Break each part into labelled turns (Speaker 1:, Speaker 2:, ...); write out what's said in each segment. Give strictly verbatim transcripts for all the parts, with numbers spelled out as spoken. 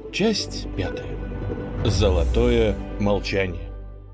Speaker 1: Часть пятая. Золотое молчание.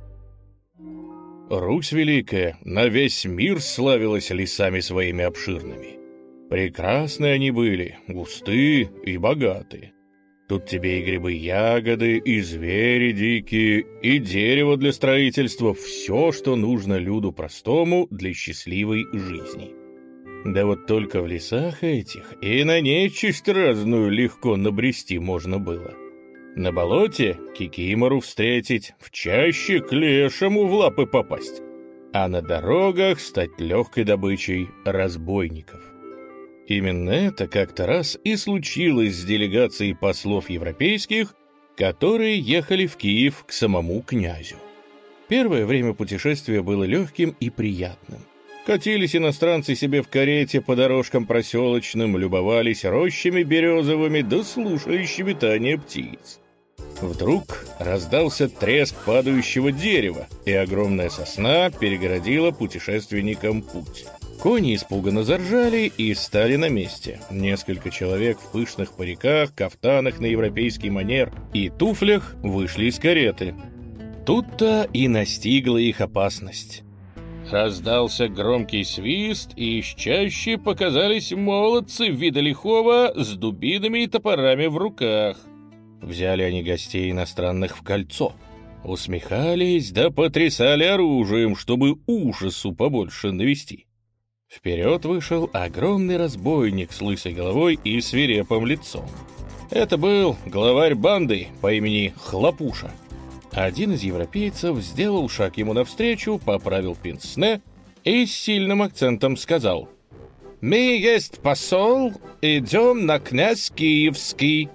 Speaker 1: Русь великая на весь мир славилась лесами своими обширными. Прекрасны они были, густы и богаты. Тут тебе и грибы-ягоды, и звери дикие, и дерево для строительства, все, что нужно люду простому для счастливой жизни. Да вот только в лесах этих и на нечисть разную легко набрести можно было. На болоте кикимору встретить, в чаще к лешему в лапы попасть, а на дорогах стать легкой добычей разбойников. Именно это как-то раз и случилось с делегацией послов европейских, которые ехали в Киев к самому князю. Первое время путешествия было легким и приятным. Катились иностранцы себе в карете по дорожкам проселочным, любовались рощами березовыми да слушали щебетание птиц. Вдруг раздался треск падающего дерева, и огромная сосна перегородила путешественникам путь. Кони испуганно заржали и стали на месте. Несколько человек в пышных париках, кафтанах на европейский манер и туфлях вышли из кареты. Тут-то и настигла их опасность. Раздался громкий свист, и из чащи показались молодцы вида лихого с дубинами и топорами в руках. Взяли они гостей иностранных в кольцо, усмехались да потрясали оружием, чтобы ужасу побольше навести. Вперед вышел огромный разбойник с лысой головой и свирепым лицом. Это был главарь банды по имени Хлопуша. Один из европейцев сделал шаг ему навстречу, поправил пенсне и с сильным акцентом сказал: «Мы есть посол, идем на князь Киевский».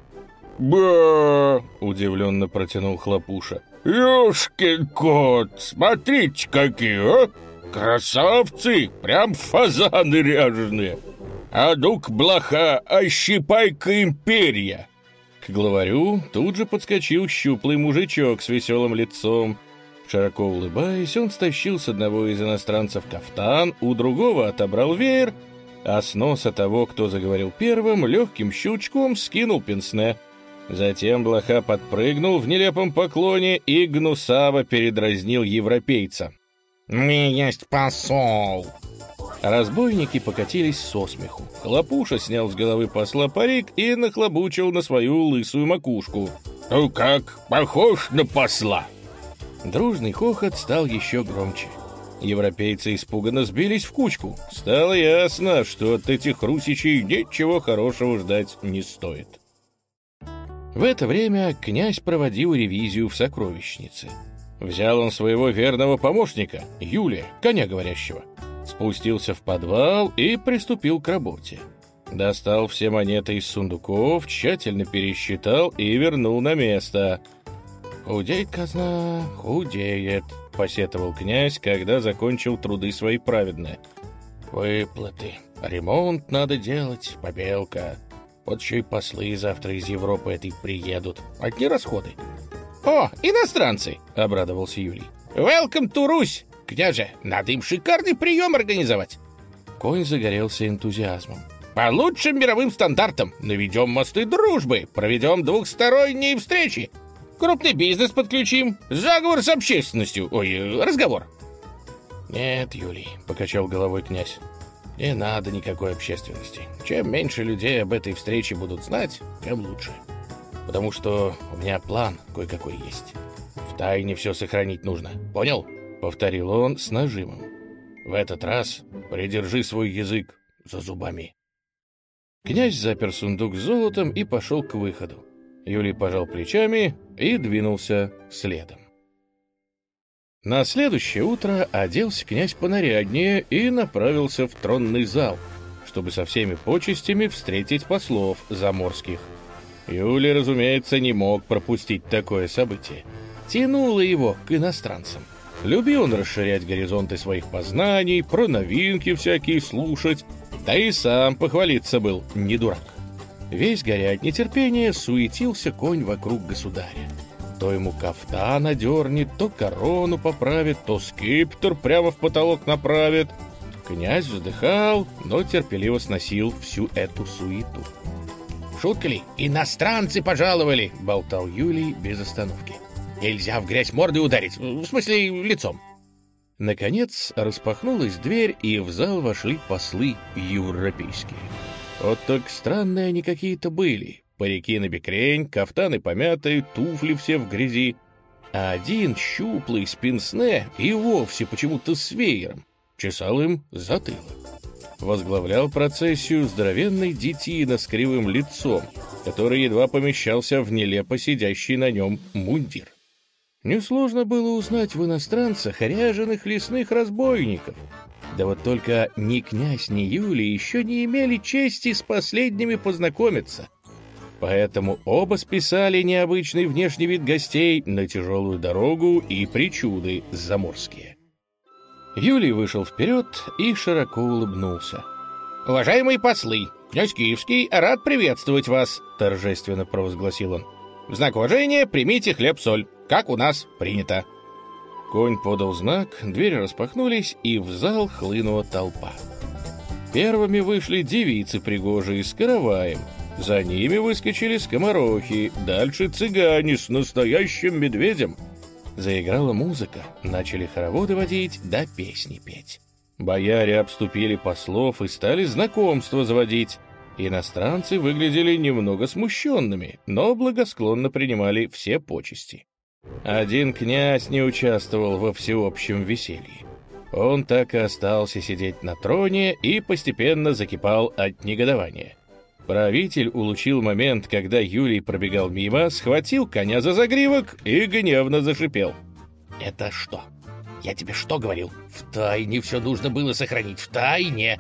Speaker 1: «Ба!» — удивленно протянул Хлопуша. «Ёшкин кот, смотрите какие, а! Красавцы, прям фазаны ряженые! А ну-ка, блоха, ощипай-ка им перья!» К главарю тут же подскочил щуплый мужичок с веселым лицом. Широко улыбаясь, он стащил с одного из иностранцев кафтан, у другого отобрал веер, а с носа того, кто заговорил первым, легким щелчком скинул пенсне. Затем блоха подпрыгнул в нелепом поклоне и гнусаво передразнил европейца. «Мы есть посол!» Разбойники покатились со смеху. Хлопуша снял с головы посла парик и нахлобучил на свою лысую макушку. «Ну как, похож на посла?» Дружный хохот стал еще громче. Европейцы испуганно сбились в кучку. Стало ясно, что от этих русичей ничего хорошего ждать не стоит. В это время князь проводил ревизию в сокровищнице. Взял он своего верного помощника, Юлия, коня говорящего, спустился в подвал и приступил к работе. Достал все монеты из сундуков, тщательно пересчитал и вернул на место. «Худеет казна, худеет», — посетовал князь, когда закончил труды свои праведные. «Выплаты, ремонт надо делать, побелка. Вот еще и послы завтра из Европы этой приедут. Одни расходы». «О, иностранцы!» — обрадовался Юлий. «Welcome to Русь! Княже, надо им шикарный прием организовать!» Конь загорелся энтузиазмом. «По лучшим мировым стандартам наведем мосты дружбы, проведем двухсторонние встречи, крупный бизнес подключим, заговор с общественностью, ой, разговор». «Нет, Юлий», — покачал головой князь, — «не надо никакой общественности. Чем меньше людей об этой встрече будут знать, тем лучше. Потому что у меня план кое-какой есть. В тайне все сохранить нужно. Понял?» — повторил он с нажимом. «В этот раз придержи свой язык за зубами». Князь запер сундук с золотом и пошел к выходу. Юлий пожал плечами и двинулся следом. На следующее утро оделся князь понаряднее и направился в тронный зал, чтобы со всеми почестями встретить послов заморских. Юлий, разумеется, не мог пропустить такое событие. Тянуло его к иностранцам. Любил он расширять горизонты своих познаний, про новинки всякие слушать, да и сам похвалиться был не дурак. Весь горя от нетерпения, суетился конь вокруг государя. То ему кафтан одернет, то корону поправит, то скипетр прямо в потолок направит. Князь вздыхал, но терпеливо сносил всю эту суету.
Speaker 2: Шутка ли? Иностранцы пожаловали!» — болтал Юлий без остановки. «Нельзя в грязь мордой ударить, в смысле лицом».
Speaker 1: Наконец распахнулась дверь, и в зал вошли послы европейские. Вот только странные они какие-то были. Парики набекрень, кафтаны помятые, туфли все в грязи. А один, щуплый, с пенсне, и вовсе почему-то с веером, чесал им затылок. Возглавлял процессию здоровенный детина с кривым лицом, который едва помещался в нелепо сидящий на нем мундир. Несложно было узнать в иностранцах ряженых лесных разбойников. Да вот только ни князь, ни Юлий еще не имели чести с последними познакомиться. Поэтому оба списали необычный внешний вид гостей на тяжелую дорогу и причуды заморские. Юлий вышел вперед и широко улыбнулся.
Speaker 2: «Уважаемые послы, князь Киевский рад приветствовать вас», — торжественно провозгласил он. «В знак уважения примите хлеб-соль, как у нас принято».
Speaker 1: Конь подал знак, двери распахнулись, и в зал хлынула толпа. Первыми вышли девицы пригожие с караваем, за ними выскочили скоморохи, дальше цыгане с настоящим медведем. Заиграла музыка, начали хороводы водить, да песни петь. Бояре обступили послов и стали знакомства заводить. Иностранцы выглядели немного смущенными, но благосклонно принимали все почести. Один князь не участвовал во всеобщем веселье. Он так и остался сидеть на троне и постепенно закипал от негодования. Правитель улучил момент, когда Юлий пробегал мимо, схватил коня за загривок и гневно зашипел.
Speaker 2: «Это что? Я тебе что говорил? Втайне все нужно было сохранить, втайне!»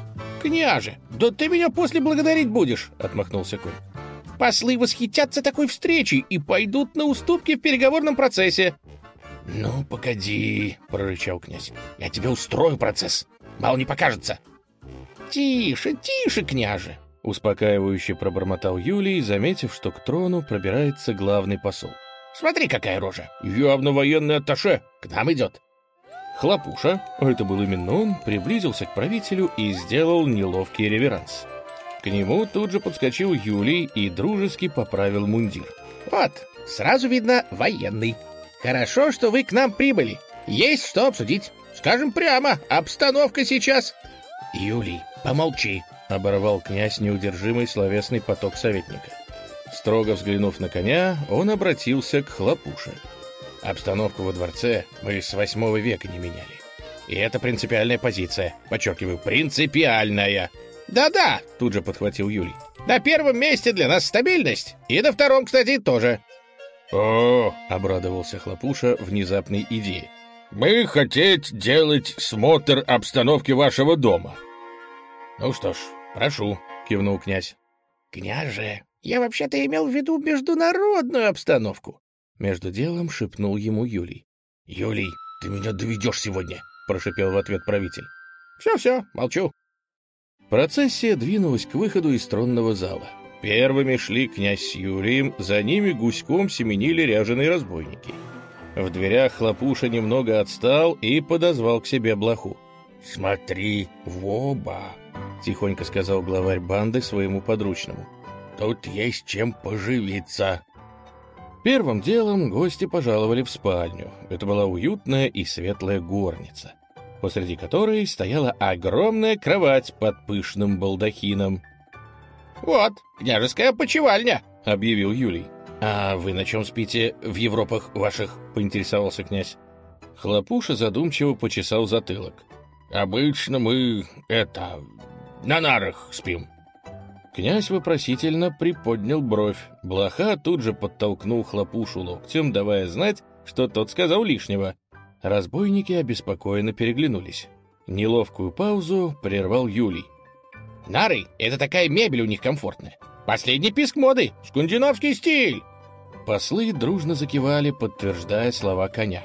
Speaker 2: «Княже, да ты меня после благодарить будешь!» — отмахнулся конь. «Послы восхитятся такой встречей и пойдут на уступки в переговорном процессе». «Ну, погоди!» — прорычал князь. «Я тебе устрою процесс, мало не покажется!» «Тише, тише, княже!» — успокаивающе пробормотал Юлий, заметив, что к трону пробирается главный посол. «Смотри, какая рожа! Явно военный атташе! К нам идет!» Хлопуша, а это был именно он, приблизился к правителю и сделал неловкий реверанс. К нему тут же подскочил Юлий и дружески поправил мундир. «Вот, сразу видно, военный. Хорошо, что вы к нам прибыли. Есть что обсудить. Скажем прямо, обстановка сейчас...» «Юлий, помолчи», — оборвал князь неудержимый словесный поток советника. Строго взглянув на коня, он обратился к Хлопуше. «Обстановку во дворце мы с восьмого века не меняли. И это принципиальная позиция. Подчеркиваю, принципиальная». «Да-да», — тут же подхватил Юлий. «На первом месте для нас стабильность. И на втором, кстати, тоже».
Speaker 1: «О!» — обрадовался Хлопуша внезапной идее. «Мы хотеть делать смотр обстановки вашего дома». «Ну что ж, прошу», — кивнул князь. «Княже, я вообще-то имел в виду международную обстановку», — между делом шепнул ему Юлий. «Юлий, ты меня доведешь сегодня», — прошипел в ответ правитель. «Все-все, молчу». Процессия двинулась к выходу из тронного зала. Первыми шли князь с Юлием, за ними гуськом семенили ряженые разбойники. В дверях Хлопуша немного отстал и подозвал к себе блоху. «Смотри в оба», — тихонько сказал главарь банды своему подручному. «Тут есть чем поживиться». Первым делом гости пожаловали в спальню. Это была уютная и светлая горница, посреди которой стояла огромная кровать под пышным балдахином. «Вот, княжеская почевальня», — объявил Юлий. «А вы на чем спите в Европах ваших?» — поинтересовался князь. Хлопуша задумчиво почесал затылок. «Обычно мы, это, на нарах спим». Князь вопросительно приподнял бровь. Блоха тут же подтолкнул Хлопушу локтем, давая знать, что тот сказал лишнего. Разбойники обеспокоенно переглянулись. Неловкую паузу прервал Юлий. «Нары — это такая мебель у них комфортная. Последний писк моды, скандинавский стиль!» Послы дружно закивали, подтверждая слова коня.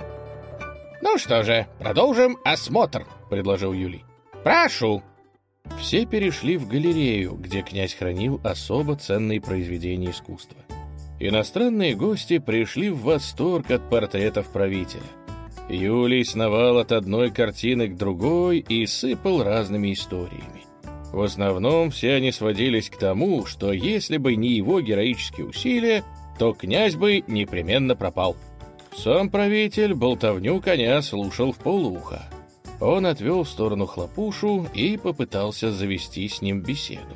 Speaker 1: «Ну что же, продолжим осмотр», — предложил Юлий. «Прошу». Все перешли в галерею, где князь хранил особо ценные произведения искусства. Иностранные гости пришли в восторг от портретов правителя. Юлий сновал от одной картины к другой и сыпал разными историями. В основном все они сводились к тому, что если бы не его героические усилия, то князь бы непременно пропал. Сам правитель болтовню коня слушал вполуха. Он отвел в сторону Хлопушу и попытался завести с ним беседу.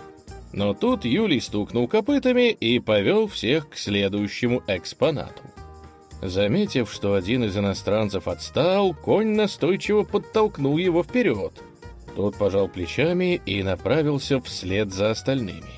Speaker 1: Но тут Юлий стукнул копытами и повел всех к следующему экспонату. Заметив, что один из иностранцев отстал, конь настойчиво подтолкнул его вперед. Тот пожал плечами и направился вслед за остальными.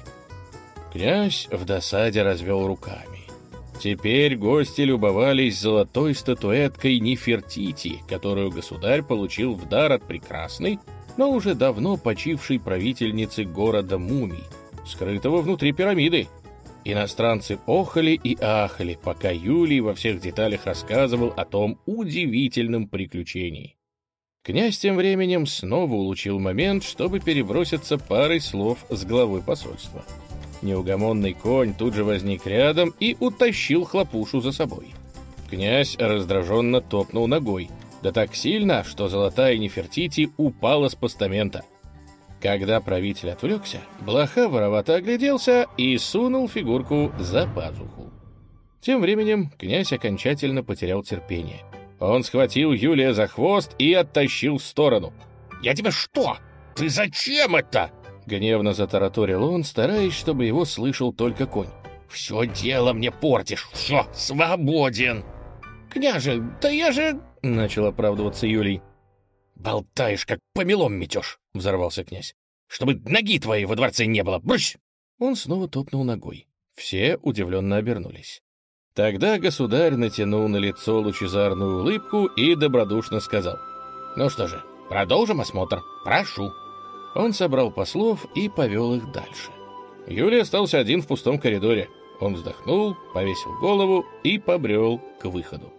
Speaker 1: Князь в досаде развел руками. Теперь гости любовались золотой статуэткой Нефертити, которую государь получил в дар от прекрасной, но уже давно почившей правительницы города Мумий, скрытого внутри пирамиды. Иностранцы охали и ахали, пока Юлий во всех деталях рассказывал о том удивительном приключении. Князь тем временем снова улучил момент, чтобы переброситься парой слов с главой посольства. Неугомонный конь тут же возник рядом и утащил Хлопушу за собой. Князь раздраженно топнул ногой, да так сильно, что золотая Нефертити упала с постамента. Когда правитель отвлекся, блоха воровато огляделся и сунул фигурку за пазуху. Тем временем князь окончательно потерял терпение. Он схватил Юлия за хвост и оттащил в сторону.
Speaker 2: «Я тебе что? Ты зачем это?»
Speaker 1: Гневно затараторил он, стараясь, чтобы его слышал только конь.
Speaker 2: «Все дело мне портишь. Все, свободен!» «Княже, да я же...» — начал оправдываться Юлий. «Болтаешь, как помелом метешь!» — взорвался князь. «Чтобы ноги твоей во дворце не было! Брысь!»
Speaker 1: Он снова топнул ногой. Все удивленно обернулись. Тогда государь натянул на лицо лучезарную улыбку и добродушно сказал:
Speaker 2: «Ну что же, продолжим осмотр. Прошу».
Speaker 1: Он собрал послов и повел их дальше. Юлий остался один в пустом коридоре. Он вздохнул, повесил голову и побрел к выходу.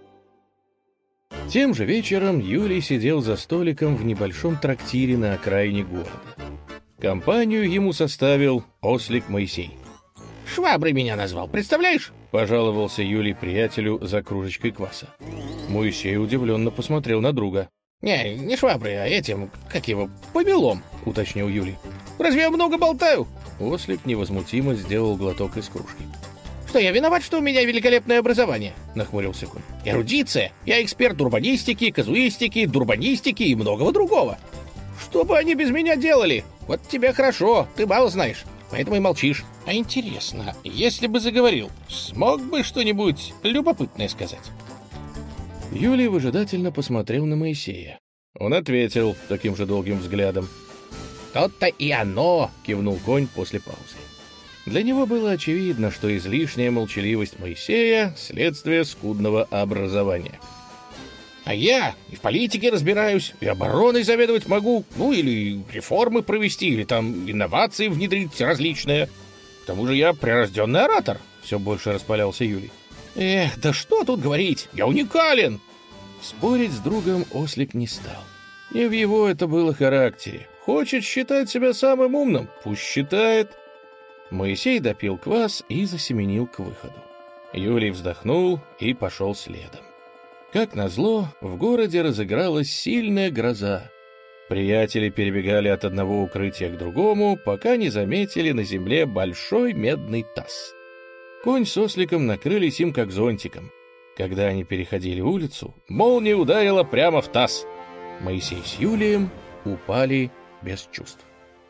Speaker 1: Тем же вечером Юлий сидел за столиком в небольшом трактире на окраине города. Компанию ему составил ослик Моисей.
Speaker 2: «Шваброй меня назвал, представляешь?»
Speaker 1: — пожаловался Юлий приятелю за кружечкой кваса. Моисей удивленно посмотрел на друга.
Speaker 2: «Не, не шваброй, а этим, как его, помелом»,
Speaker 1: — уточнил Юлий.
Speaker 2: «Разве я много болтаю?»
Speaker 1: Ослик невозмутимо сделал глоток из кружки.
Speaker 2: «Что, я виноват, что у меня великолепное образование?» — нахмурился конь. «Эрудиция. Я эксперт урбанистики, казуистики, дурбанистики и многого другого. Что бы они без меня делали? Вот тебе хорошо, ты мало знаешь, поэтому и молчишь. А интересно, если бы заговорил, смог бы что-нибудь любопытное сказать?»
Speaker 1: Юлий выжидательно посмотрел на Моисея. Он ответил таким же долгим взглядом.
Speaker 2: «То-то и оно!»
Speaker 1: — кивнул конь после паузы. Для него было очевидно, что излишняя молчаливость Моисея — следствие скудного образования.
Speaker 2: «А я и в политике разбираюсь, и обороной заведовать могу, ну или реформы провести, или там инновации внедрить различные. К тому же я прирожденный оратор», — все больше распалялся Юлий. «Эх, да что тут говорить, я уникален!»
Speaker 1: Спорить с другом ослик не стал. Не в его это было характере. Хочет считать себя самым умным, пусть считает. Моисей допил квас и засеменил к выходу. Юлий вздохнул и пошел следом. Как назло, в городе разыгралась сильная гроза. Приятели перебегали от одного укрытия к другому, пока не заметили на земле большой медный таз. Конь с осликом накрылись им как зонтиком. Когда они переходили улицу, молния ударила прямо в таз. Моисей с Юлием упали без чувств.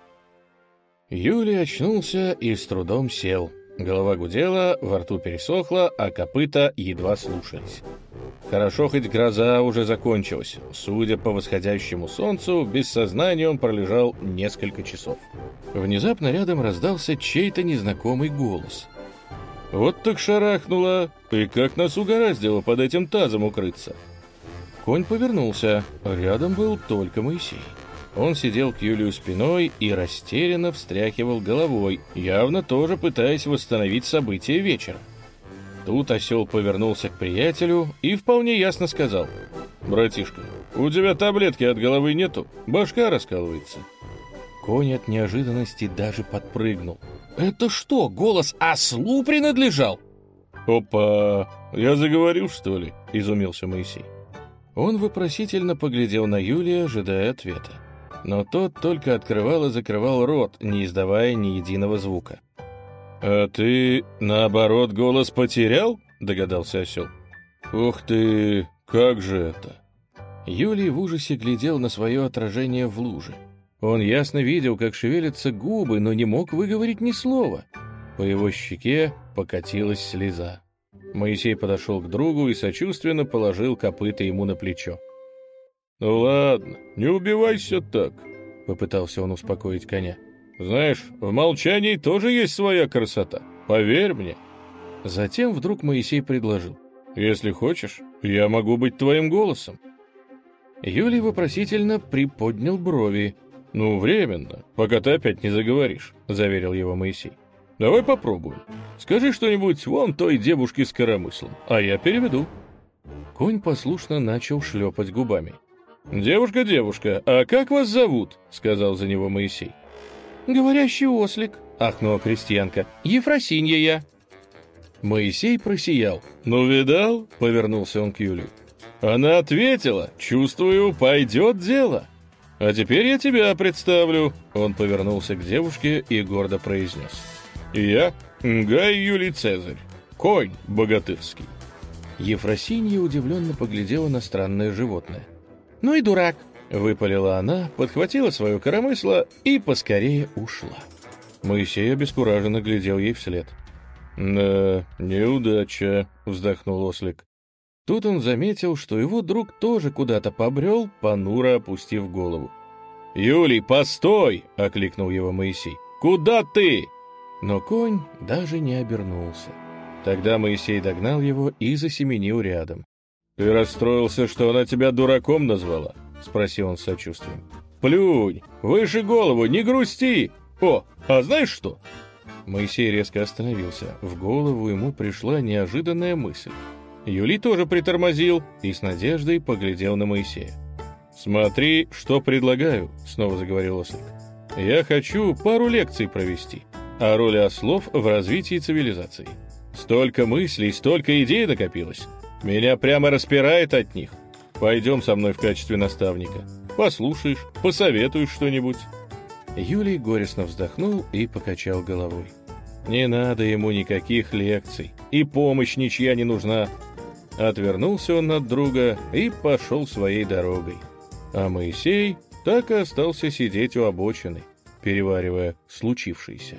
Speaker 1: Юлий очнулся и с трудом сел. Голова гудела, во рту пересохла, а копыта едва слушались. Хорошо, хоть гроза уже закончилась. Судя по восходящему солнцу, без сознания он пролежал несколько часов. Внезапно рядом раздался чей-то незнакомый голос. «Вот так шарахнуло! И как нас угораздило под этим тазом укрыться!» Конь повернулся. Рядом был только Моисей. Он сидел к Юлию спиной и растерянно встряхивал головой, явно тоже пытаясь восстановить события вечера. Тут осел повернулся к приятелю и вполне ясно сказал: «Братишка, у тебя таблетки от головы нету, башка раскалывается». Конь от неожиданности даже подпрыгнул.
Speaker 2: «Это что, голос ослу принадлежал?»
Speaker 1: «Опа! Я заговорил, что ли?» — изумился Моисей. Он вопросительно поглядел на Юлия, ожидая ответа. но тот только открывал и закрывал рот, не издавая ни единого звука. «А ты, наоборот, голос потерял?» — догадался осел. «Ух ты, как же это?» Юлий в ужасе глядел на свое отражение в луже. Он ясно видел, как шевелятся губы, но не мог выговорить ни слова. По его щеке покатилась слеза. Моисей подошел к другу и сочувственно положил копыта ему на плечо. «Ну ладно, не убивайся так», — попытался он успокоить коня. «Знаешь, в молчании тоже есть своя красота, поверь мне». Затем вдруг Моисей предложил. «Если хочешь, я могу быть твоим голосом». Юлий вопросительно приподнял брови. «Ну, временно, пока ты опять не заговоришь», — заверил его Моисей. «Давай попробуем. Скажи что-нибудь вон той девушке с коромыслом, а я переведу». Конь послушно начал шлепать губами. «Девушка, девушка, а как вас зовут?» — сказал за него Моисей. «Говорящий ослик», — ахнула крестьянка. «Ефросинья я». Моисей просиял. «Ну, видал?» — повернулся он к Юлию. «Она ответила. Чувствую, пойдет дело. А теперь я тебя представлю». Он повернулся к девушке и гордо произнес. «Я Гай Юлий Цезарь, конь богатырский». Ефросинья удивленно поглядела на странное животное. «Ну и дурак!» — выпалила она, подхватила свое коромысло и поскорее ушла. Моисей обескураженно глядел ей вслед. «Да, неудача», — вздохнул ослик. Тут он заметил, что его друг тоже куда-то побрел, понуро опустив голову. «Юлий, постой!» — окликнул его Моисей. «Куда ты?» Но конь даже не обернулся. Тогда Моисей догнал его и засеменил рядом. «Ты расстроился, что она тебя дураком назвала?» — спросил он с сочувствием. «Плюнь! Выше голову, не грусти! О, а знаешь что?» Моисей резко остановился. В голову ему пришла неожиданная мысль. Юлий тоже притормозил и с надеждой поглядел на Моисея. «Смотри, что предлагаю», — снова заговорил ослик. «Я хочу пару лекций провести о роли ослов в развитии цивилизации. Столько мыслей, столько идей накопилось. Меня прямо распирает от них. Пойдем со мной в качестве наставника. Послушаешь, посоветуешь что-нибудь». Юлий горестно вздохнул и покачал головой. Не надо ему никаких лекций, и помощь ничья не нужна. Отвернулся он от друга и пошел своей дорогой. А Моисей так и остался сидеть у обочины, переваривая случившееся.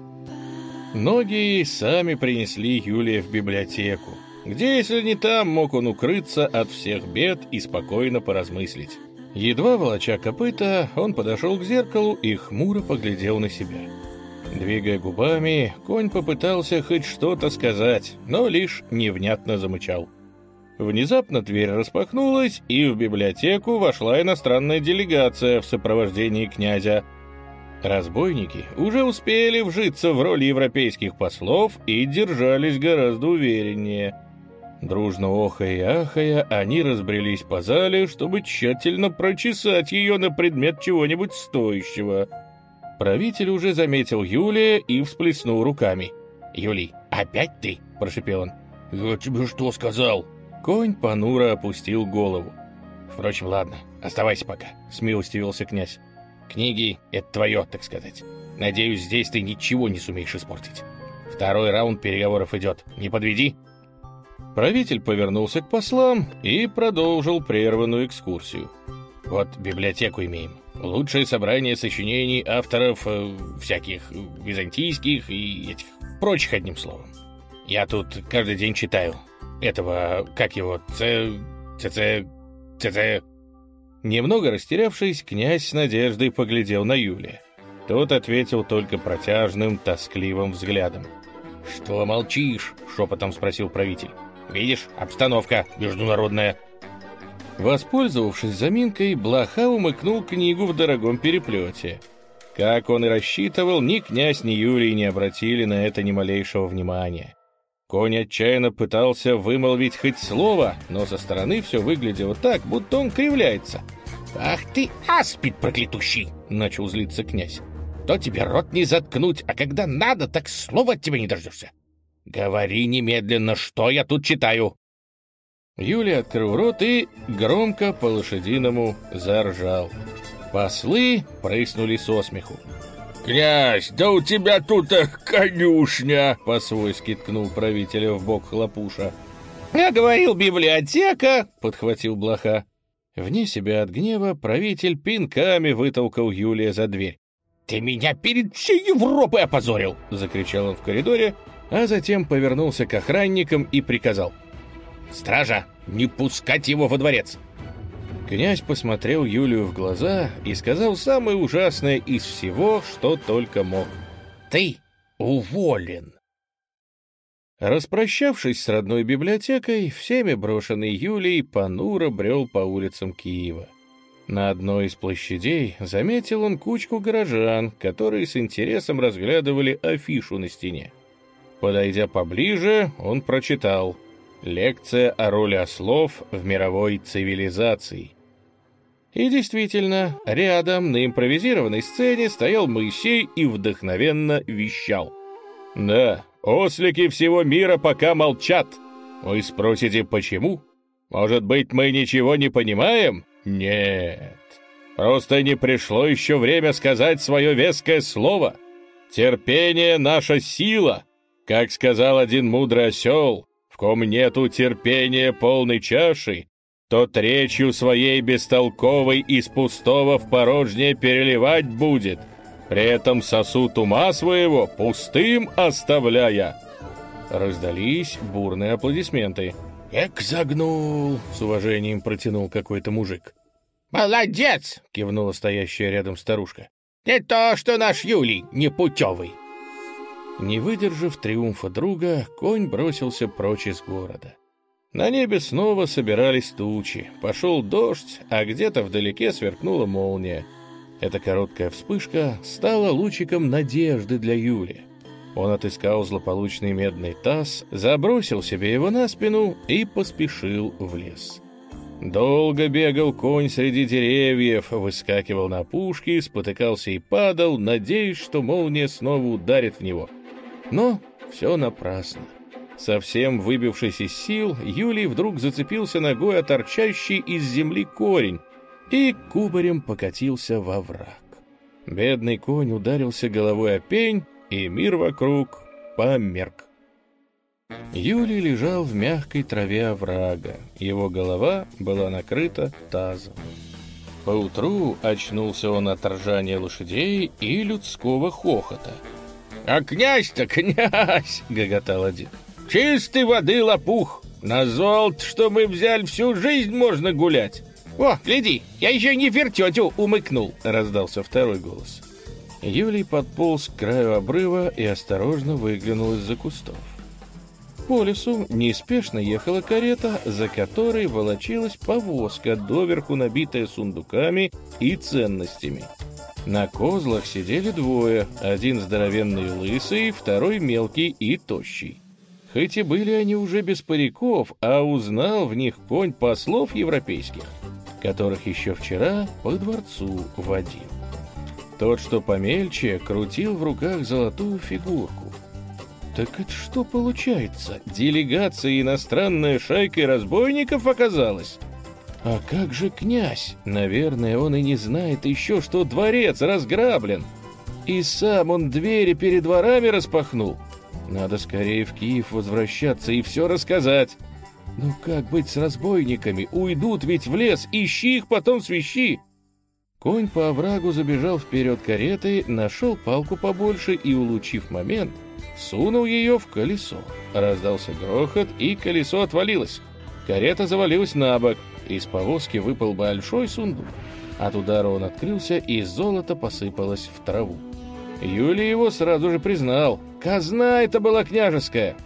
Speaker 1: Ноги сами принесли Юлия в библиотеку, где, если не там, мог он укрыться от всех бед и спокойно поразмыслить. Едва волоча копыта, он подошел к зеркалу и хмуро поглядел на себя. Двигая губами, конь попытался хоть что-то сказать, но лишь невнятно замычал. Внезапно дверь распахнулась, и в библиотеку вошла иностранная делегация в сопровождении князя. Разбойники уже успели вжиться в роль европейских послов и держались гораздо увереннее. Дружно охая и ахая, они разбрелись по зале, чтобы тщательно прочесать ее на предмет чего-нибудь стоящего. Правитель уже заметил Юлия и всплеснул руками. «Юлий, опять ты?» – прошепел он. «Я тебе что сказал?» Конь понуро опустил голову. «Впрочем, ладно, оставайся пока», – смилостивился князь. «Книги — это твое, так сказать. Надеюсь, здесь ты ничего не сумеешь испортить. Второй раунд переговоров идет. Не подведи». Правитель повернулся к послам и продолжил прерванную экскурсию. «Вот библиотеку имеем. Лучшее собрание сочинений авторов э, всяких византийских и этих прочих, одним словом. Я тут каждый день читаю. Этого, как его, ц... ц... ц... ц... Немного растерявшись, князь с надеждой поглядел на Юлия. Тот ответил только протяжным, тоскливым взглядом. «Что молчишь?» — шепотом спросил правитель. «Видишь, обстановка международная». Воспользовавшись заминкой, Блоха умыкнул книгу в дорогом переплете. Как он и рассчитывал, ни князь, ни Юлий не обратили на это ни малейшего внимания. Конь отчаянно пытался вымолвить хоть слово, но со стороны все выглядело так, будто он кривляется. «Ах ты, аспид проклятущий!» — начал злиться князь. «То тебе рот не заткнуть, а когда надо, так слова от тебя не дождешься. Говори немедленно, что я тут читаю!» Юлий открыл рот и громко по-лошадиному заржал. Послы прыснули со смеху.
Speaker 2: «Князь, да у тебя тут конюшня!»
Speaker 1: — по-свойски ткнул правителя в бок Хлопуша.
Speaker 2: «Я говорил, библиотека!» — подхватил Блоха.
Speaker 1: Вне себя от гнева правитель пинками вытолкал Юлия за дверь.
Speaker 2: «Ты меня перед всей Европой опозорил!»
Speaker 1: — закричал он в коридоре, а затем повернулся к охранникам и приказал.
Speaker 2: «Стража, не пускать его во дворец!»
Speaker 1: Князь посмотрел Юлию в глаза и сказал самое ужасное из всего, что только мог.
Speaker 2: «Ты уволен!»
Speaker 1: Распрощавшись с родной библиотекой, всеми брошенный Юлий понуро брел по улицам Киева. На одной из площадей заметил он кучку горожан, которые с интересом разглядывали афишу на стене. Подойдя поближе, он прочитал «Лекция о роли ослов в мировой цивилизации». И действительно, рядом на импровизированной сцене стоял Моисей и вдохновенно вещал. «Да, ослики всего мира пока молчат. Вы спросите, почему? Может быть, мы ничего не понимаем? Нет. Просто не пришло еще время сказать свое веское слово. Терпение — наша сила. Как сказал один мудрый осел, в ком нету терпения полной чаши, тот речью своей бестолковой из пустого в порожнее переливать будет, при этом сосуд ума своего пустым оставляя». Раздались бурные аплодисменты.
Speaker 2: «Эк, загнул!»
Speaker 1: — с уважением протянул какой-то мужик.
Speaker 2: «Молодец!»
Speaker 1: — кивнула стоящая рядом старушка.
Speaker 2: «Не то, что наш Юлий непутевый!»
Speaker 1: Не выдержав триумфа друга, конь бросился прочь из города. На небе снова собирались тучи, пошел дождь, а где-то вдалеке сверкнула молния. Эта короткая вспышка стала лучиком надежды для Юлия. Он отыскал злополучный медный таз, забросил себе его на спину и поспешил в лес. Долго бегал конь среди деревьев, выскакивал на опушки, спотыкался и падал, надеясь, что молния снова ударит в него. Но все напрасно. Совсем выбившись из сил, Юлий вдруг зацепился ногой о торчащий из земли корень и кубарем покатился во враг. Бедный конь ударился головой о пень, и мир вокруг померк. Юлий лежал в мягкой траве оврага, его голова была накрыта тазом. Поутру очнулся он от ржания лошадей и людского хохота.
Speaker 2: «А князь-то князь!» — гоготал один. «Чистой воды лопух! На золото, что мы взяли, всю жизнь можно гулять!» «О, гляди, я еще не вертетю умыкнул!» — раздался второй голос.
Speaker 1: Юлий подполз к краю обрыва и осторожно выглянул из-за кустов. По лесу неспешно ехала карета, за которой волочилась повозка, доверху набитая сундуками и ценностями. На козлах сидели двое, один здоровенный лысый, второй мелкий и тощий. Хоть и были они уже без париков, а узнал в них конь послов европейских, которых еще вчера по дворцу водил. Тот, что помельче, крутил в руках золотую фигурку. Так это что получается? Делегация иностранная шайкой разбойников оказалась? А как же князь? Наверное, он и не знает еще, что дворец разграблен. И сам он двери перед дворами распахнул. Надо скорее в Киев возвращаться и все рассказать. Ну как быть с разбойниками? Уйдут ведь в лес, ищи их, потом свищи. Конь по оврагу забежал вперед кареты, нашел палку побольше и, улучив момент, сунул ее в колесо. Раздался грохот, и колесо отвалилось. Карета завалилась на бок, из повозки выпал большой сундук. От удара он открылся, и золото посыпалось в траву. Юлий его сразу же признал. Казна это была княжеская.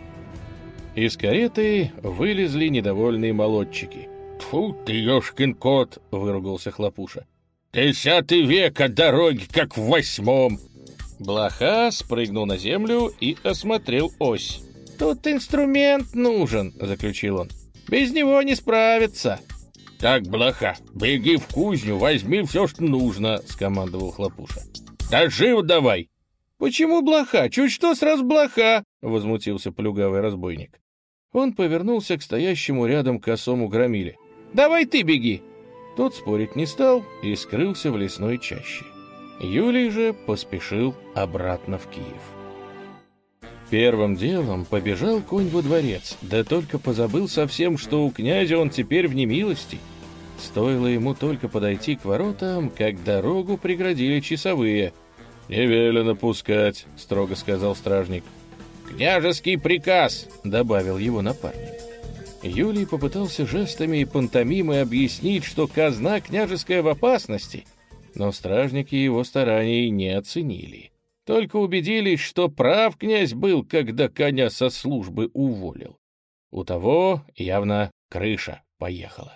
Speaker 1: Из кареты вылезли недовольные молодчики.
Speaker 2: «Тьфу ты, ёшкин кот!» — выругался Хлопуша. «Десятый век, а дороги как в восьмом!»
Speaker 1: Блоха спрыгнул на землю и осмотрел ось. «Тут инструмент нужен», — заключил он. «Без него не справиться».
Speaker 2: «Так, Блоха, беги в кузню, возьми все, что нужно», — скомандовал Хлопуша. «Да живо давай!»
Speaker 1: «Почему Блоха? Чуть что, сразу Блоха!» — возмутился плюгавый разбойник. Он повернулся к стоящему рядом косому громиле. «Давай ты беги!» Тот спорить не стал и скрылся в лесной чаще. Юлий же поспешил обратно в Киев. Первым делом побежал конь во дворец, да только позабыл совсем, что у князя он теперь в немилости. Стоило ему только подойти к воротам, как дорогу преградили часовые. «Не велено пускать», — строго сказал стражник. «Княжеский приказ», — добавил его напарник. Юлий попытался жестами и пантомимой объяснить, что казна княжеская в опасности, но стражники его стараний не оценили. Только убедились, что прав князь был, когда коня со службы уволил. У того явно крыша поехала.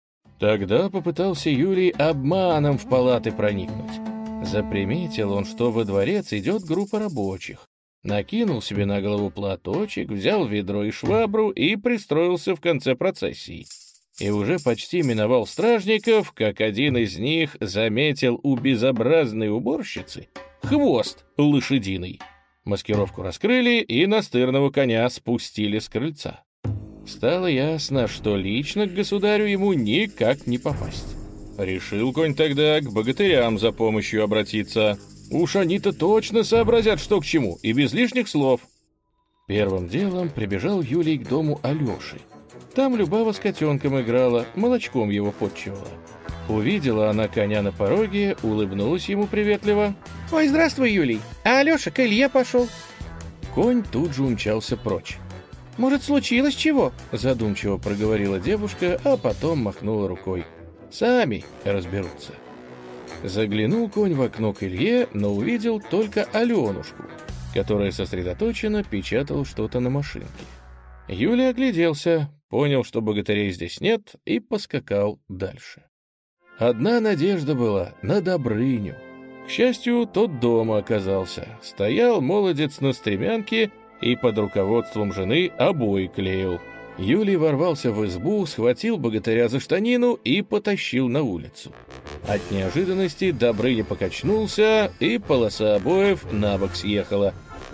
Speaker 1: Тогда попытался Юлий обманом в палаты проникнуть. Заприметил он, что во дворец идет группа рабочих. Накинул себе на голову платочек, взял ведро и швабру и пристроился в конце процессии. И уже почти миновал стражников, как один из них заметил у безобразной уборщицы хвост лошадиный. Маскировку раскрыли и настырного коня спустили с крыльца. Стало ясно, что лично к государю ему никак не попасть. Решил конь тогда к богатырям за помощью обратиться. Уж они-то точно сообразят, что к чему, и без лишних слов. Первым делом прибежал Юлий к дому Алеши. Там Любава с котенком играла, молочком его подчивала. Увидела она коня на пороге, улыбнулась ему приветливо. «Ой, здравствуй, Юлий, а Алеша к Илье пошел». Конь тут же умчался прочь. «Может, случилось чего?» — задумчиво проговорила девушка, а потом махнула рукой. «Сами разберутся». Заглянул конь в окно к Илье, но увидел только Аленушку, которая сосредоточенно печатала что-то на машинке. Юлий огляделся, понял, что богатырей здесь нет, и поскакал дальше. Одна надежда была на Добрыню. К счастью, тот дома оказался. Стоял молодец на стремянке и под руководством жены обои клеил. Юлий ворвался в избу, схватил богатыря за штанину и потащил на улицу. От неожиданности Добрыня покачнулся, и полоса обоев на бок съехала.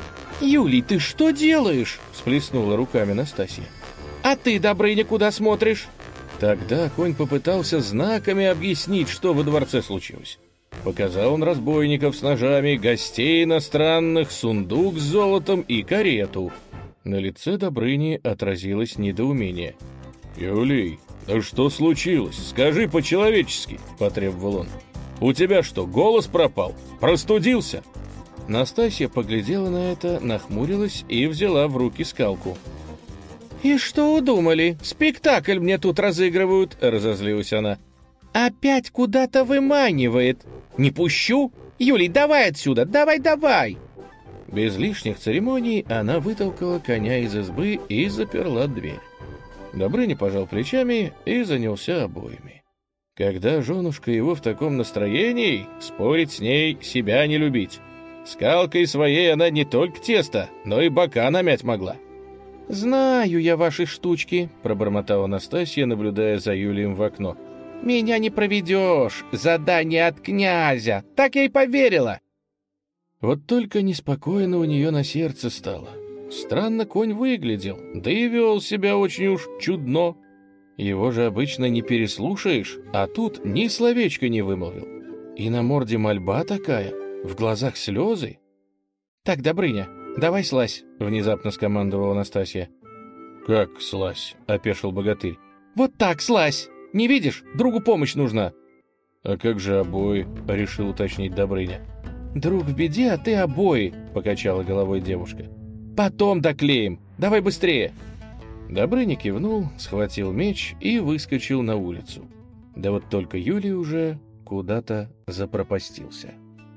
Speaker 1: «Юлий, ты что делаешь?» — всплеснула руками Настасья. «А ты, Добрыня, куда смотришь?» Тогда конь попытался знаками объяснить, что во дворце случилось. Показал он разбойников с ножами, гостей иностранных, сундук с золотом и карету. На лице Добрыни отразилось недоумение. «Юлий, да что случилось? Скажи по-человечески», — потребовал он. «У тебя что, голос пропал? Простудился?» Настасья поглядела на это, нахмурилась и взяла в руки скалку. «И что удумали? Спектакль мне тут разыгрывают», — разозлилась она. «Опять куда-то выманивает. Не пущу. Юлий, давай отсюда, давай-давай!» Без лишних церемоний она вытолкала коня из избы и заперла дверь. Добрыня пожал плечами и занялся обоями. Когда женушка его в таком настроении, спорить с ней себя не любить. Скалкой своей она не только тесто, но и бока намять могла. «Знаю я ваши штучки», — пробормотала Настасья, наблюдая за Юлием в окно. «Меня не проведешь, задание от князя, так я и поверила». Вот только неспокойно у нее на сердце стало. Странно конь выглядел, да и вел себя очень уж чудно. Его же обычно не переслушаешь, а тут ни словечко не вымолвил. И на морде мольба такая, в глазах слезы. «Так, Добрыня, давай слазь», — внезапно скомандовала Настасья. «Как слазь?» — опешил богатырь. «Вот так, слазь! Не видишь? Другу помощь нужна». «А как же обои?» — решил уточнить Добрыня. «Друг в беде, а ты обои», — покачала головой девушка. «Потом доклеим. Давай быстрее». Добрыня кивнул, схватил меч и выскочил на улицу. Да вот только Юлий уже куда-то запропастился.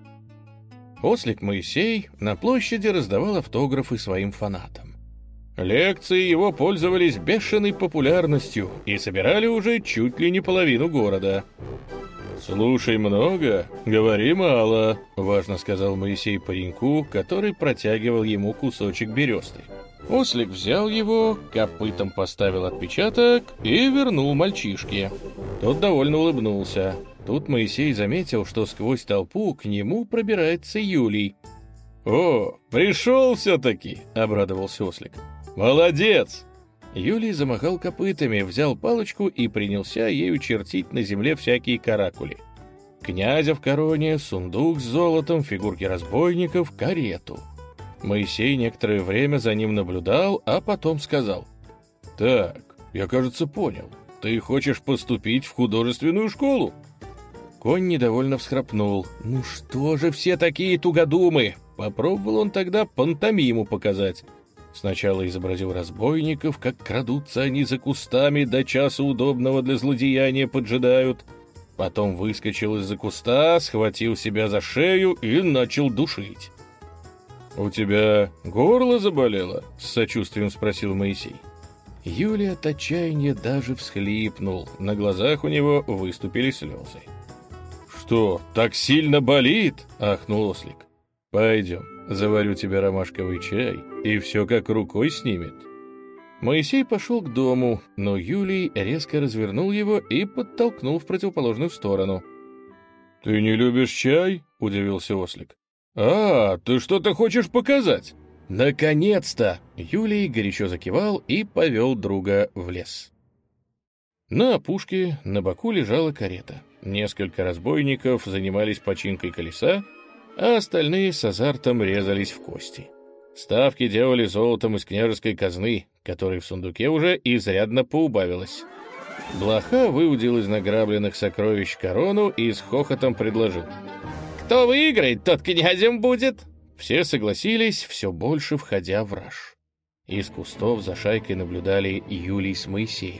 Speaker 1: Ослик Моисей на площади раздавал автографы своим фанатам. Лекции его пользовались бешеной популярностью и собирали уже чуть ли не половину города. «Слушай много, говори мало», — важно сказал Моисей пареньку, который протягивал ему кусочек бересты. Ослик взял его, копытом поставил отпечаток и вернул мальчишке. Тот довольно улыбнулся. Тут Моисей заметил, что сквозь толпу к нему пробирается Юлий. «О, пришел все-таки!» — обрадовался Ослик. «Молодец! Юлий замахал копытами, взял палочку и принялся ею чертить на земле всякие каракули. Князя в короне, сундук с золотом, фигурки разбойников, карету. Моисей некоторое время за ним наблюдал, а потом сказал: «Так, я, кажется, понял. Ты хочешь поступить в художественную школу?» Конь недовольно всхрапнул. «Ну что же все такие тугодумы?» Попробовал он тогда пантомиму показать. Сначала изобразил разбойников, как крадутся они за кустами, до часа удобного для злодеяния поджидают. Потом выскочил из-за куста, схватил себя за шею и начал душить. «У тебя горло заболело?» — с сочувствием спросил Моисей. Юлий от отчаяния даже всхлипнул, на глазах у него выступили слезы. «Что, так сильно болит?» — ахнул ослик. «Пойдем, заварю тебе ромашковый чай, и все как рукой снимет». Моисей пошел к дому, но Юлий резко развернул его и подтолкнул в противоположную сторону. «Ты не любишь чай?» — удивился ослик. «А, ты что-то хочешь показать?» «Наконец-то!» — Юлий горячо закивал и повел друга в лес. На опушке на боку лежала карета. Несколько разбойников занимались починкой колеса, а остальные с азартом резались в кости. Ставки делали золотом из княжеской казны, которой в сундуке уже изрядно поубавилось. Блоха выудил из награбленных сокровищ корону и с хохотом предложил: «Кто выиграет, тот князем будет!» Все согласились, все больше входя в раж. Из кустов за шайкой наблюдали Юлий с Моисеем.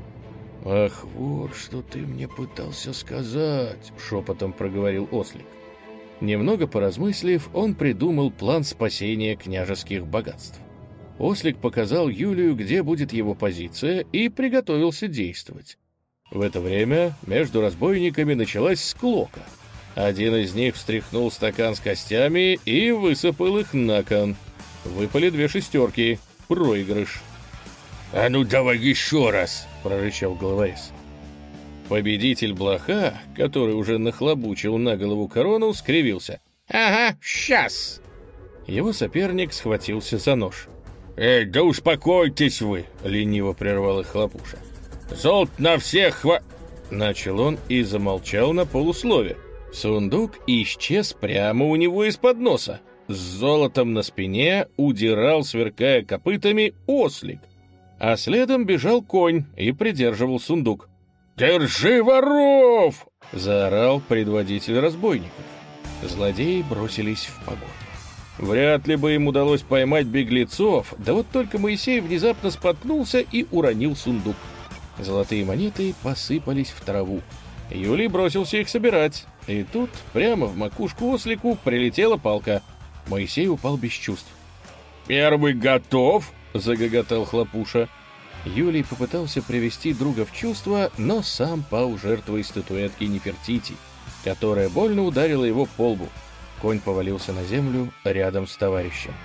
Speaker 1: «Ах, вот что ты мне пытался сказать!» — шепотом проговорил ослик. Немного поразмыслив, он придумал план спасения княжеских богатств. Ослик показал Юлию, где будет его позиция, и приготовился действовать. В это время между разбойниками началась склока. Один из них встряхнул стакан с костями и высыпал их на кон. Выпали две шестерки. Проигрыш. «А ну давай еще раз!» — прорычал головорез. Победитель блоха, который уже нахлобучил на голову корону, скривился. «Ага, сейчас!» Его соперник схватился за нож. «Эй, да успокойтесь вы!» — лениво прервал их Хлопуша. «Золото на всех хва...» Начал он и замолчал на полуслове. Сундук исчез прямо у него из-под носа. С золотом на спине удирал, сверкая копытами, ослик. А следом бежал конь и придерживал сундук. «Держи воров!» — заорал предводитель разбойников. Злодеи бросились в погоню. Вряд ли бы им удалось поймать беглецов, да вот только Моисей внезапно споткнулся и уронил сундук. Золотые монеты посыпались в траву. Юлий бросился их собирать, и тут прямо в макушку ослику прилетела палка. Моисей упал без чувств. «Первый готов!» — загоготал Хлопуша. Юлий попытался привести друга в чувство, но сам пал жертвой статуэтки Нефертити, которая больно ударила его по лбу. Конь повалился на землю рядом с товарищем.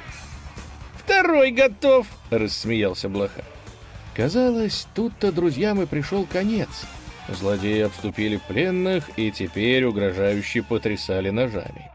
Speaker 1: «Второй готов!» — рассмеялся Блоха. Казалось, тут-то друзьям и пришел конец. Злодеи обступили пленных и теперь угрожающе потрясали ножами.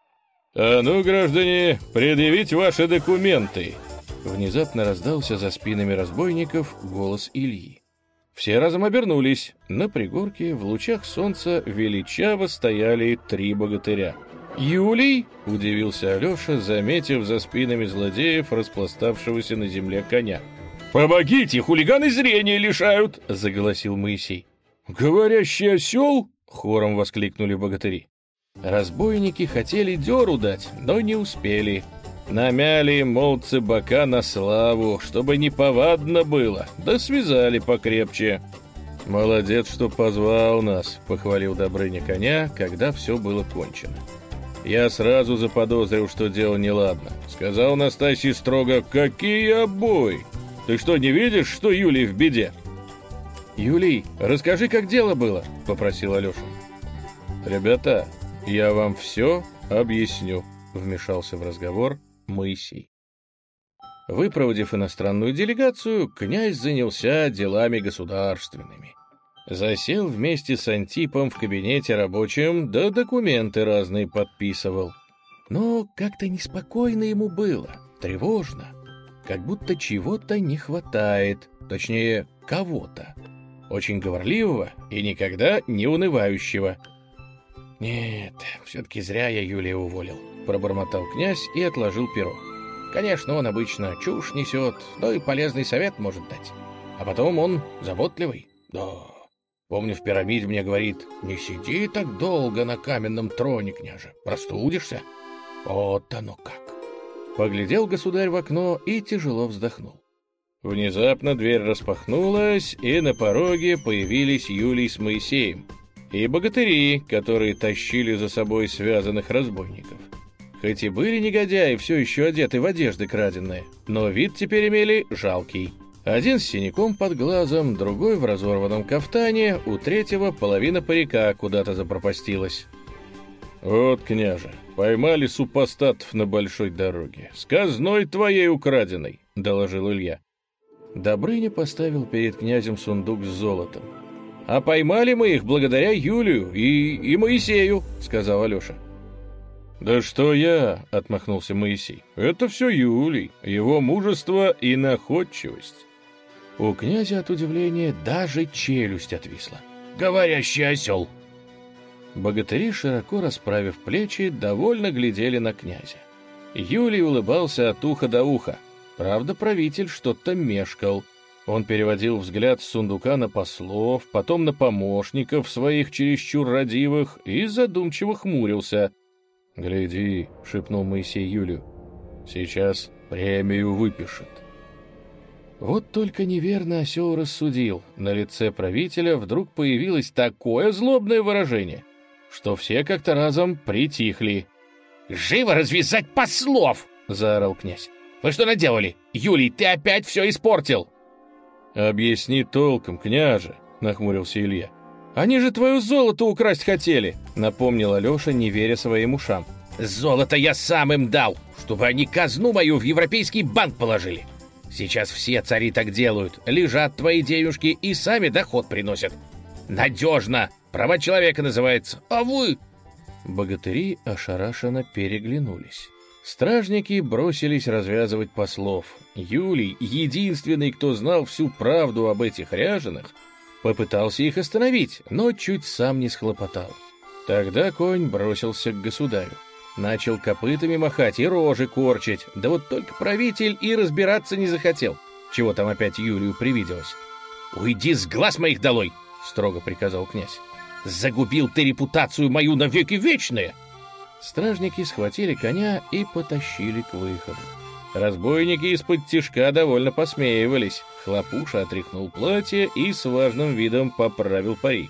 Speaker 1: «А ну, граждане, предъявить ваши документы!» Внезапно раздался за спинами разбойников голос Ильи. Все разом обернулись. На пригорке в лучах солнца величаво стояли три богатыря. «Юлий?» — удивился Алеша, заметив за спинами злодеев распластавшегося на земле коня. «Помогите, хулиганы зрения лишают!» — заголосил Моисей. «Говорящий осел?» — хором воскликнули богатыри. Разбойники хотели дёру дать, но не успели. Намяли молодцы бока на славу, чтобы неповадно было, да связали покрепче. «Молодец, что позвал нас», — похвалил Добрыня коня, когда все было кончено. «Я сразу заподозрил, что дело неладно. Сказал Настасье строго: какие обои? Ты что, не видишь, что Юлий в беде?» «Юлий, расскажи, как дело было», — попросил Алеша. «Ребята, я вам все объясню», — вмешался в разговор Моисей. Выпроводив иностранную делегацию, князь занялся делами государственными. Засел вместе с Антипом в кабинете рабочем, да документы разные подписывал. Но как-то неспокойно ему было, тревожно, как будто чего-то не хватает, точнее, кого-то. Очень говорливого и никогда не унывающего. «Нет, все-таки зря я Юлия уволил», — пробормотал князь и отложил перо. «Конечно, он обычно чушь несет, но и полезный совет может дать. А потом он заботливый. Да, помню, в пирамиде мне говорит, не сиди так долго на каменном троне, княже, простудишься. Вот оно как». Поглядел государь в окно и тяжело вздохнул. Внезапно дверь распахнулась, и на пороге появились Юлий с Моисеем и богатыри, которые тащили за собой связанных разбойников. Хоть и были негодяи, все еще одеты в одежды краденые, но вид теперь имели жалкий. Один с синяком под глазом, другой в разорванном кафтане, у третьего половина парика куда-то запропастилась. «Вот, княже, поймали супостатов на большой дороге, с казной твоей украденной», — доложил Илья. Добрыня поставил перед князем сундук с золотом. «А поймали мы их благодаря Юлию и, и Моисею», — сказал Алеша. «Да что я», — отмахнулся Моисей, — «это все Юлий, его мужество и находчивость». У князя от удивления даже челюсть отвисла. «Говорящий осел!» Богатыри, широко расправив плечи, довольно глядели на князя. Юлий улыбался от уха до уха. Правда, правитель что-то мешкал. Он переводил взгляд с сундука на послов, потом на помощников своих чересчур радивых и задумчиво хмурился. «Гляди», — шепнул Моисей Юлию, — «сейчас премию выпишет». Вот только неверно осел рассудил. На лице правителя вдруг появилось такое злобное выражение, что все как-то разом притихли. «Живо развязать послов!» — заорал князь. «Вы что наделали? Юлий, ты опять все испортил!» «Объясни толком, княже», — нахмурился Илья. «Они же твое золото украсть хотели», — напомнил Алеша, не веря своим ушам. «Золото я сам им дал, чтобы они казну мою в Европейский банк положили. Сейчас все цари так делают, лежат твои денежки и сами доход приносят. Надежно, права человека называется, а вы...» Богатыри ошарашенно переглянулись. Стражники бросились развязывать послов. Юлий, единственный, кто знал всю правду об этих ряженых, попытался их остановить, но чуть сам не схлопотал. Тогда конь бросился к государю. Начал копытами махать и рожи корчить, да вот только правитель и разбираться не захотел, чего там опять Юлию привиделось. «Уйди с глаз моих долой!» — строго приказал князь. «Загубил ты репутацию мою навеки вечные!» Стражники схватили коня и потащили к выходу. Разбойники из-под тишка довольно посмеивались. Хлопуша отряхнул платье и с важным видом поправил парик.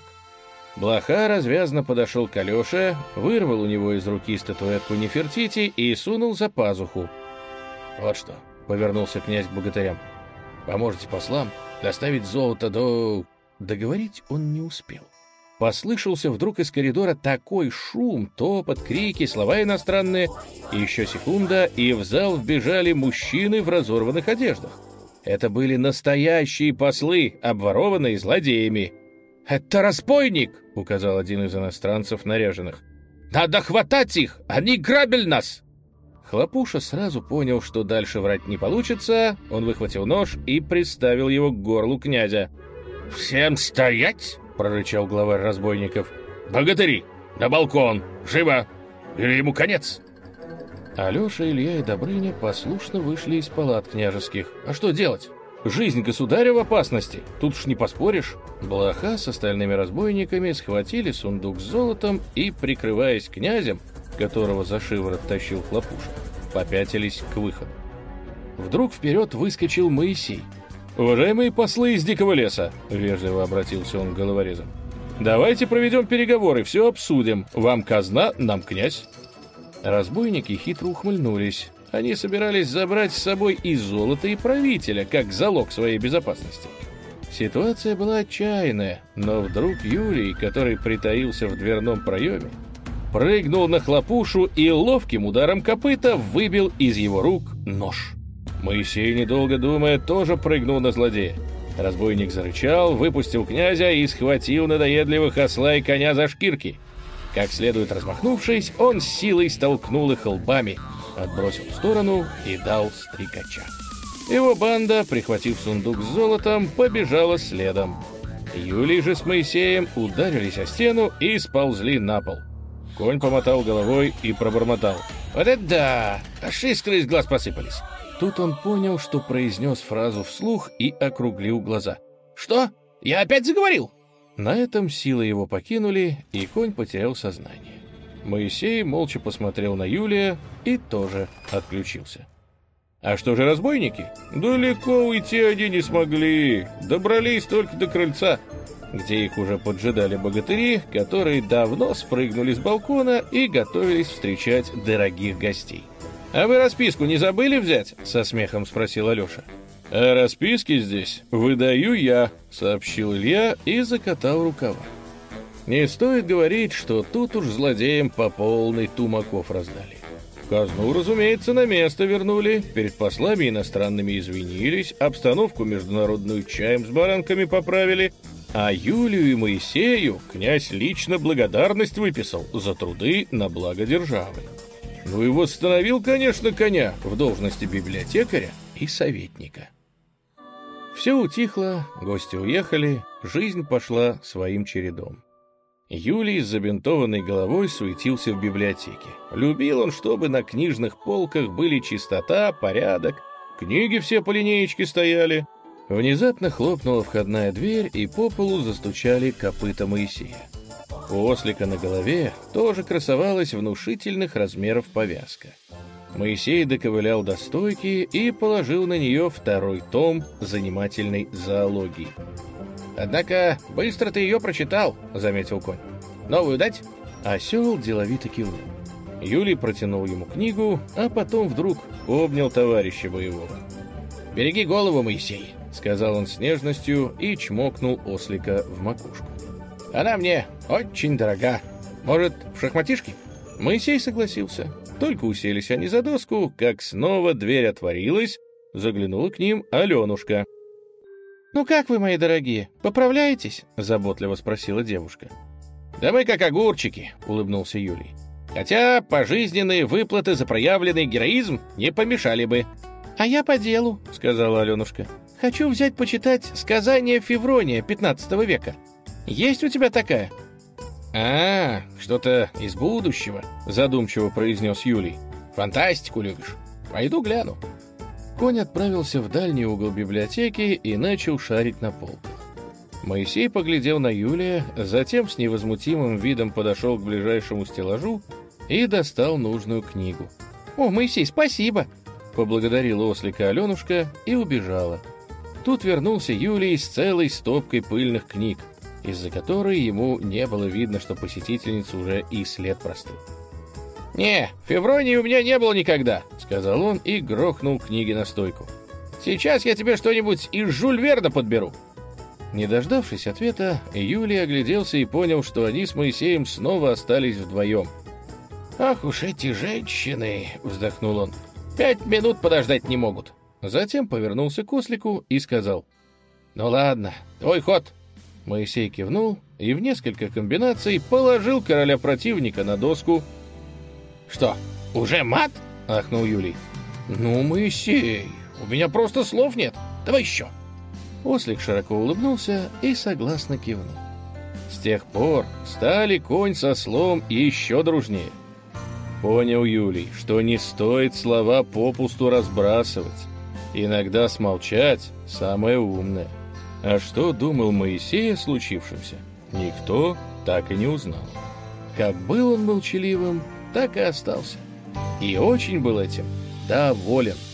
Speaker 1: Блоха развязно подошел к Алёше, вырвал у него из руки статуэтку Нефертити и сунул за пазуху. «Вот что», — повернулся князь к богатырям, — «поможете послам доставить золото до...» Договорить он не успел. Послышался вдруг из коридора такой шум, топот, крики, слова иностранные. Еще секунда, и в зал вбежали мужчины в разорванных одеждах. Это были настоящие послы, обворованные злодеями. «Это разбойник!» — указал один из иностранцев наряженных. «Надо хватать их! Они грабили нас!» Хлопуша сразу понял, что дальше врать не получится. Он выхватил нож и приставил его к горлу князя. «Всем стоять!» — прорычал главарь разбойников. «Богатыри! На балкон! Живо! Или ему конец!» Алеша, Илья и Добрыня послушно вышли из палат княжеских. А что делать? Жизнь государя в опасности, тут уж не поспоришь. Блоха с остальными разбойниками схватили сундук с золотом и, прикрываясь князем, которого за шиворот тащил Хлопуша, попятились к выходу. Вдруг вперед выскочил Моисей. «Уважаемые послы из Дикого леса», — вежливо обратился он к головорезам, — «давайте проведем переговоры, все обсудим. Вам казна, нам князь». Разбойники хитро ухмыльнулись. Они собирались забрать с собой и золото, и правителя, как залог своей безопасности. Ситуация была отчаянная, но вдруг Юлий, который притаился в дверном проеме, прыгнул на Хлопушу и ловким ударом копыта выбил из его рук нож. Моисей, недолго думая, тоже прыгнул на злодея. Разбойник зарычал, выпустил князя и схватил надоедливых осла и коня за шкирки. Как следует размахнувшись, он с силой столкнул их лбами, отбросил в сторону и дал стрекача. Его банда, прихватив сундук с золотом, побежала следом. Юлий же с Моисеем ударились о стену и сползли на пол. Конь помотал головой и пробормотал: «Вот это да! Аж искры из глаз посыпались!» Тут он понял, что произнес фразу вслух и округлил глаза. «Что? Я опять заговорил?» На этом силы его покинули, и конь потерял сознание. Моисей молча посмотрел на Юлия и тоже отключился. А что же разбойники? Далеко уйти они не смогли, добрались только до крыльца, где их уже поджидали богатыри, которые давно спрыгнули с балкона и готовились встречать дорогих гостей. «А вы расписку не забыли взять?» — со смехом спросил Алеша. «А расписки здесь выдаю я», — сообщил Илья и закатал рукава. Не стоит говорить, что тут уж злодеям по полной тумаков раздали. Казну, разумеется, на место вернули, перед послами иностранными извинились, обстановку международную чаем с баранками поправили, а Юлию и Моисею князь лично благодарность выписал за труды на благо державы. Ну и восстановил, конечно, коня в должности библиотекаря и советника. Все утихло, гости уехали, жизнь пошла своим чередом. Юлий с забинтованной головой суетился в библиотеке. Любил он, чтобы на книжных полках были чистота, порядок, книги все по линеечке стояли. Внезапно хлопнула входная дверь, и по полу застучали копыта Моисея. У ослика на голове тоже красовалась внушительных размеров повязка. Моисей доковылял до стойки и положил на нее второй том занимательной зоологии. «Однако быстро ты ее прочитал», — заметил конь. «Новую дать?» Осел деловито кивнул. Юлий протянул ему книгу, а потом вдруг обнял товарища боевого. «Береги голову, Моисей», — сказал он с нежностью и чмокнул ослика в макушку. «Она мне очень дорога. Может, в шахматишки?» Моисей согласился. Только уселись они за доску, как снова дверь отворилась, заглянула к ним Аленушка. «Ну как вы, мои дорогие, поправляетесь?» — заботливо спросила девушка. «Да мы как огурчики», — улыбнулся Юлий. «Хотя пожизненные выплаты за проявленный героизм не помешали бы». «А я по делу», — сказала Аленушка. «Хочу взять почитать сказания Феврония пятнадцатого века. Есть у тебя такая?» «А, что-то из будущего», — задумчиво произнес Юлий. «Фантастику любишь? Пойду гляну». Конь отправился в дальний угол библиотеки и начал шарить на полках. Моисей поглядел на Юлия, затем с невозмутимым видом подошел к ближайшему стеллажу и достал нужную книгу. «О, Моисей, спасибо!» — поблагодарила ослика Аленушка и убежала. Тут вернулся Юлий с целой стопкой пыльных книг, из-за которой ему не было видно, что посетительница уже и след простыл. «Не, Февронии у меня не было никогда», — сказал он и грохнул книги на стойку. «Сейчас я тебе что-нибудь из Жюль Верна подберу». Не дождавшись ответа, Юлий огляделся и понял, что они с Моисеем снова остались вдвоем. «Ах уж эти женщины!» — вздохнул он. «Пять минут подождать не могут». Затем повернулся к ослику и сказал: «Ну ладно, твой ход». Моисей кивнул и в несколько комбинаций положил короля противника на доску. «Что, уже мат?» — ахнул Юлий. «Ну, Моисей, у меня просто слов нет. Давай еще». Ослик широко улыбнулся и согласно кивнул. С тех пор стали конь со слом еще дружнее. Понял Юлий, что не стоит слова попусту разбрасывать. Иногда смолчать — самое умное. А что думал Моисей о случившемся, никто так и не узнал. Как был он молчаливым, так и остался. И очень был этим доволен.